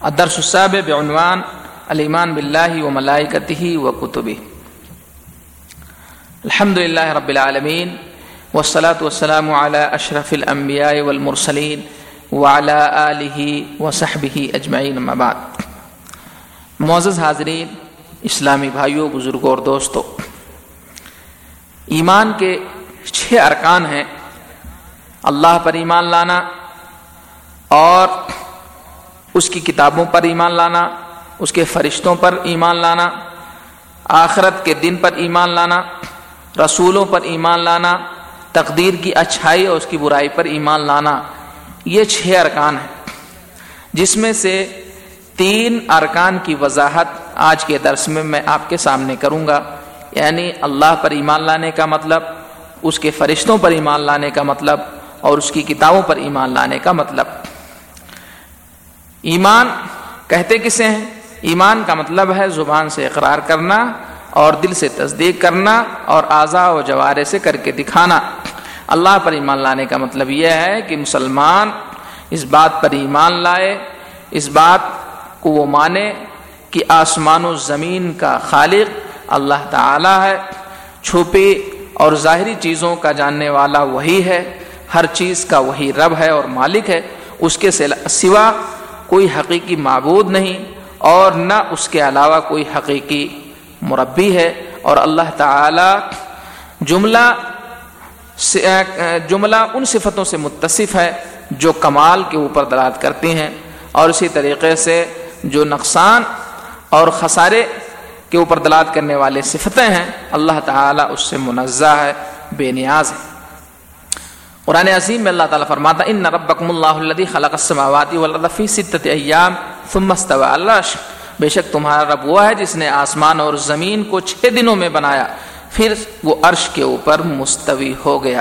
الدرس السابع بعنوان الایمان باللہ وملائکتہ وکتبہ۔ الحمد للہ رب العالمین والصلاة والسلام علی اشرف الانبیاء والمرسلین وعلی آلہ وصحبہ اجمعین، اما بعد۔ معزز حاضرین، اسلامی بھائیوں، بزرگوں اور دوستوں، ایمان کے 6 ارکان ہیں: اللہ پر ایمان لانا، اور اس کی کتابوں پر ایمان لانا، اس کے فرشتوں پر ایمان لانا، آخرت کے دن پر ایمان لانا، رسولوں پر ایمان لانا، تقدیر کی اچھائی اور اس کی برائی پر ایمان لانا۔ یہ 6 ارکان ہیں، جس میں سے 3 ارکان کی وضاحت آج کے درس میں آپ کے سامنے کروں گا، یعنی اللہ پر ایمان لانے کا مطلب، اس کے فرشتوں پر ایمان لانے کا مطلب، اور اس کی کتابوں پر ایمان لانے کا مطلب۔ ایمان کہتے کسے ہیں؟ ایمان کا مطلب ہے زبان سے اقرار کرنا اور دل سے تصدیق کرنا اور اعضاء و جوارح سے کر کے دکھانا۔ اللہ پر ایمان لانے کا مطلب یہ ہے کہ مسلمان اس بات پر ایمان لائے، اس بات کو وہ مانے کہ آسمان و زمین کا خالق اللہ تعالی ہے، چھپی اور ظاہری چیزوں کا جاننے والا وہی ہے، ہر چیز کا وہی رب ہے اور مالک ہے، اس کے سوا کوئی حقیقی معبود نہیں اور نہ اس کے علاوہ کوئی حقیقی مربی ہے، اور اللہ تعالی جملہ ان صفتوں سے متصف ہے جو کمال کے اوپر دلالت کرتی ہیں، اور اسی طریقے سے جو نقصان اور خسارے کے اوپر دلالت کرنے والے صفتیں ہیں، اللہ تعالی اس سے منزہ ہے، بے نیاز ہے۔ قرآن عظیم میں اللہ تعالیٰ فرماتا ہے: ان ربکم اللہ الذی خلق السماوات والارض فی 6 ایام ثم استوى علی العرش، بے شک تمہارا رب وہ ہے جس نے آسمان اور زمین کو 6 دنوں میں بنایا، پھر وہ عرش کے اوپر مستوی ہو گیا۔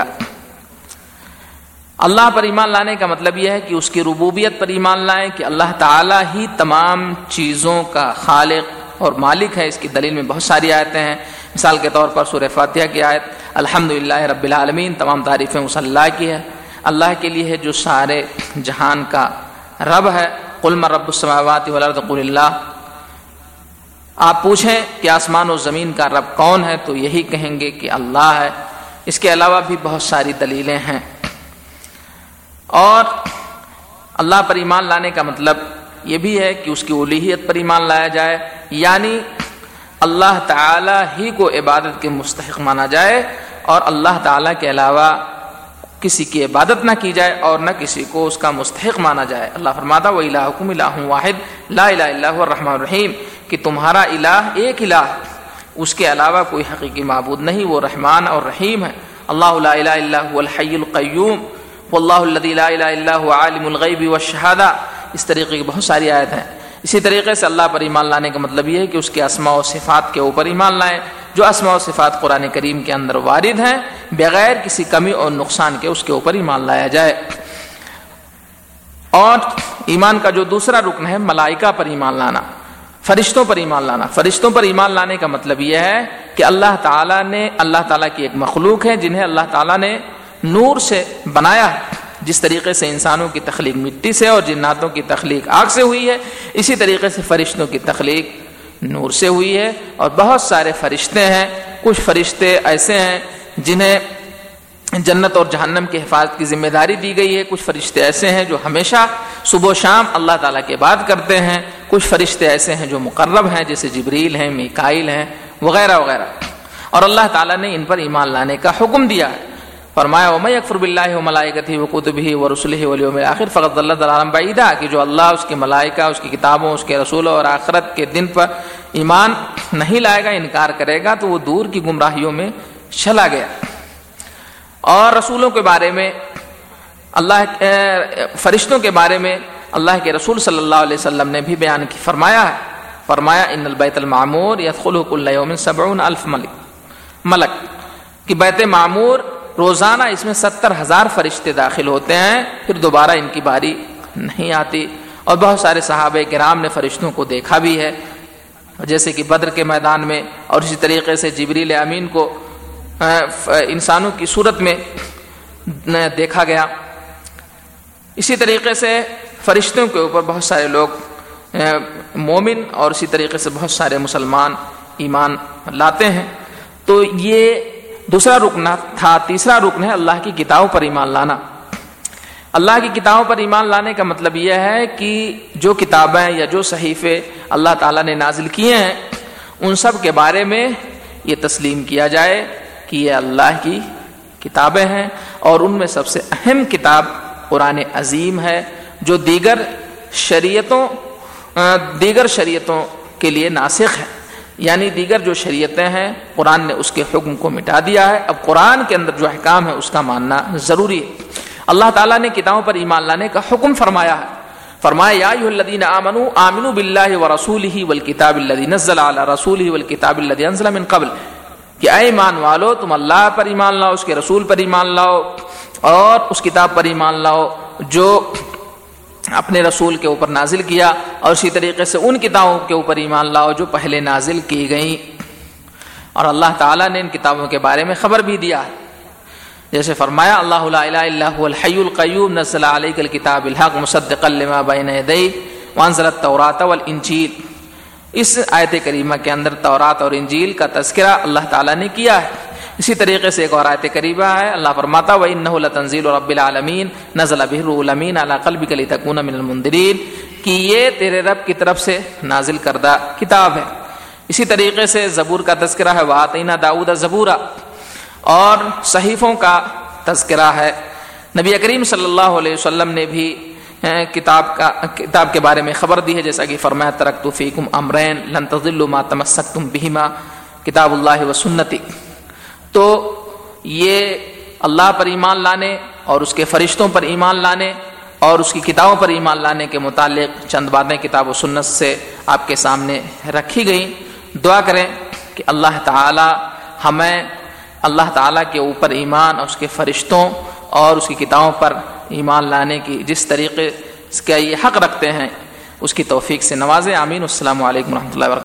اللہ پر ایمان لانے کا مطلب یہ ہے کہ اس کی ربوبیت پر ایمان لائیں کہ اللہ تعالیٰ ہی تمام چیزوں کا خالق اور مالک ہے۔ اس کی دلیل میں بہت ساری آیتیں ہیں، مثال کے طور پر سورہ فاتحہ کی آیت الحمدللہ رب العالمین، تمام تعریفیں اس اللہ کی ہے، اللہ کے لیے ہے جو سارے جہان کا رب ہے۔ قل من رب السماوات والارض قل اللہ، آپ پوچھیں کہ آسمان و زمین کا رب کون ہے تو یہی کہیں گے کہ اللہ ہے۔ اس کے علاوہ بھی بہت ساری دلیلیں ہیں۔ اور اللہ پر ایمان لانے کا مطلب یہ بھی ہے کہ اس کی الوہیت پر ایمان لایا جائے، یعنی اللہ تعالی ہی کو عبادت کے مستحق مانا جائے اور اللہ تعالی کے علاوہ کسی کی عبادت نہ کی جائے اور نہ کسی کو اس کا مستحق مانا جائے۔ اللہ فرماتا ہے وَإِلَٰهُكُمْ إِلَٰهٌ وَاحِدٌ لَا إِلَٰهَ إِلَّا هُوَ الرَّحْمَٰنُ الرَّحِيمُ، کہ تمہارا الہ ایک الہ، اس کے علاوہ کوئی حقیقی معبود نہیں، وہ رحمان اور رحیم ہے۔ اللہ لا الہ الا هو الحی القیوم واللہ الذی لا الہ الا هو عالم الغیب والشہادہ۔ اس طریقے کی بہت ساری آیت ہیں۔ اسی طریقے سے اللہ پر ایمان لانے کا مطلب یہ ہے کہ اس کے اسماء و صفات کے اوپر ایمان لائیں، جو اسماء و صفات قرآن کریم کے اندر وارد ہیں، بغیر کسی کمی اور نقصان کے اس کے اوپر ایمان لایا جائے۔ اور ایمان کا جو دوسرا رکن ہے ملائکہ پر ایمان لانا، فرشتوں پر ایمان لانا۔ فرشتوں پر ایمان لانے کا مطلب یہ ہے کہ اللہ تعالیٰ کی ایک مخلوق ہے جنہیں اللہ تعالیٰ نے نور سے بنایا ہے۔ جس طریقے سے انسانوں کی تخلیق مٹی سے اور جناتوں کی تخلیق آگ سے ہوئی ہے، اسی طریقے سے فرشتوں کی تخلیق نور سے ہوئی ہے۔ اور بہت سارے فرشتے ہیں، کچھ فرشتے ایسے ہیں جنہیں جنت اور جہنم کی حفاظت کی ذمہ داری دی گئی ہے، کچھ فرشتے ایسے ہیں جو ہمیشہ صبح و شام اللہ تعالیٰ کی بات کرتے ہیں، کچھ فرشتے ایسے ہیں جو مقرب ہیں جیسے جبریل ہیں، میکائیل ہیں، وغیرہ وغیرہ۔ اور اللہ تعالیٰ نے ان پر ایمان لانے کا حکم دیا ہے، فرمایا وَمَن يَكْفُرْ بِاللَّهِ وَمَلَائِكَتِهِ وَكُتُبِهِ وَرُسُلِهِ وَالْيَوْمِ الْآخِرِ فَقَدْ ضَلَّ ضَلَالًا بَعِيدًا، کہ جو اللہ، اس کے ملائکہ، اس کی کتابوں، اس کے رسولوں اور آخرت کے دن پر ایمان نہیں لائے گا، انکار کرے گا، تو وہ دور کی گمراہیوں میں چلا گیا۔ اور رسولوں کے بارے میں فرشتوں کے بارے میں اللہ کے رسول صلی اللہ علیہ وسلم نے بھی بیان کی، فرمایا ان البیت المعمور يدخله كل يوم 70,000 ملک، کہ بیت معمور روزانہ اس میں 70,000 فرشتے داخل ہوتے ہیں، پھر دوبارہ ان کی باری نہیں آتی۔ اور بہت سارے صحابہ کرام نے فرشتوں کو دیکھا بھی ہے، جیسے کہ بدر کے میدان میں، اور اسی طریقے سے جبریل امین کو انسانوں کی صورت میں دیکھا گیا۔ اسی طریقے سے فرشتوں کے اوپر بہت سارے لوگ مومن اور اسی طریقے سے بہت سارے مسلمان ایمان لاتے ہیں۔ تو یہ دوسرا رکن تھا۔ تیسرا رکن ہے اللہ کی کتابوں پر ایمان لانا۔ اللہ کی کتابوں پر ایمان لانے کا مطلب یہ ہے کہ جو کتابیں یا جو صحیفے اللہ تعالیٰ نے نازل کیے ہیں ان سب کے بارے میں یہ تسلیم کیا جائے کہ یہ اللہ کی کتابیں ہیں، اور ان میں سب سے اہم کتاب قرآن عظیم ہے، جو دیگر شریعتوں کے لیے ناسخ ہے، یعنی دیگر جو شریعتیں ہیں قرآن نے اس کے حکم کو مٹا دیا ہے، اب قرآن کے اندر جو احکام ہے اس کا ماننا ضروری ہے۔ اللہ تعالیٰ نے کتابوں پر ایمان لانے کا حکم فرمایا ہے، فرمایا یا ایھا الذین آمنوا آمنوا باللہ ورسولہ والکتاب الذی نزل علی رسولہ والکتاب الذی انزل من قبل، کہ اے ایمان والو تم اللہ پر ایمان لاؤ، اس کے رسول پر ایمان لاؤ اور اس کتاب پر ایمان لاؤ جو اپنے رسول کے اوپر نازل کیا، اور اسی طریقے سے ان کتابوں کے اوپر ایمان لاؤ جو پہلے نازل کی گئیں۔ اور اللہ تعالیٰ نے ان کتابوں کے بارے میں خبر بھی دیا ہے، جیسے فرمایا اللہ لا الہ الا هو الحی القیوم نزل علیک الکتاب بالحق مصدقا لما بین یدیہ وانزل التوراۃ والانجیل۔ اس آیت کریمہ کے اندر تورات اور انجیل کا تذکرہ اللہ تعالیٰ نے کیا ہے۔ اسی طریقے سے ایک اور آیت کریمہ ہے، اللہ فرماتا وَإِنَّهُ لَتَنزِيلُ رَبِّ الْعَالَمِينَ نَزَلَ بِهِ الرُّوحُ الْأَمِينُ عَلَى قَلْبِكَ لِتَكُونَ مِنَ الْمُنذِرِينَ، کہ یہ تیرے رب کی طرف سے نازل کردہ کتاب ہے۔ اسی طریقے سے زبور کا تذکرہ ہے وَآتَيْنَا دَاوُودَ زَبُورًا، اور صحیفوں کا تذکرہ ہے۔ نبی کریم صلی اللہ علیہ وسلم نے بھی کتاب کے بارے میں خبر دی ہے، جیسا کہ فرمایا ترکت فیکم امرین لن تضلوا ما تمسکتم بہما کتاب اللہ و سنتی۔ تو یہ اللہ پر ایمان لانے اور اس کے فرشتوں پر ایمان لانے اور اس کی کتابوں پر ایمان لانے کے متعلق چند باتیں کتاب و سنت سے آپ کے سامنے رکھی گئیں۔ دعا کریں کہ اللہ تعالی ہمیں اللہ تعالیٰ کے اوپر ایمان اور اس کے فرشتوں اور اس کی کتابوں پر ایمان لانے کی جس طریقے کا یہ حق رکھتے ہیں اس کی توفیق سے نوازے، آمین۔ السلام علیکم ورحمۃ اللہ وبرکاتہ۔